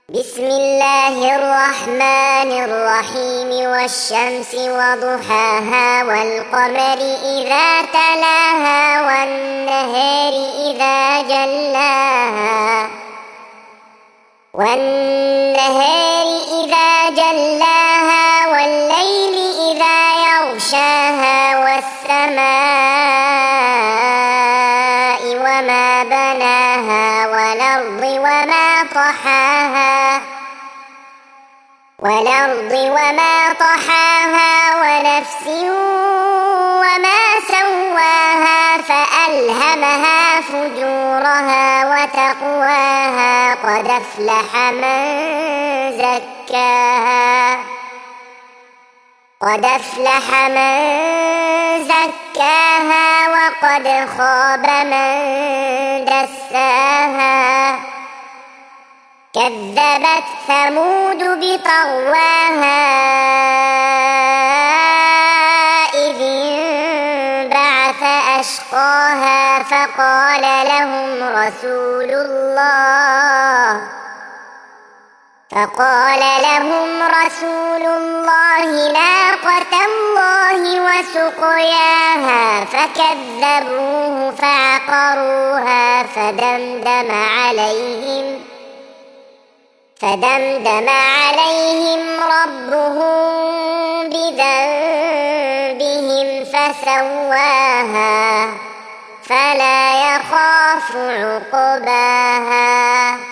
بسم الله الرحمن الرحيم والشمس وضحاها والقمر إذا تلاها والنهار إذا جلاها والليل إذا يغشاها والسماء وما بناها والأرض وما طحاها ونفس وما سواها فألهمها فجورها وتقواها قد أفلح من زكاها وقد خاب من دساها كذبت ثمود بطغواها إذ انبعث أشقاها فقال لهم رسول الله ناقة الله وسقياها فكذبوه فعقروها فدمدم عليهم ربهم بذنبهم فسواها فلا يخاف عقباها.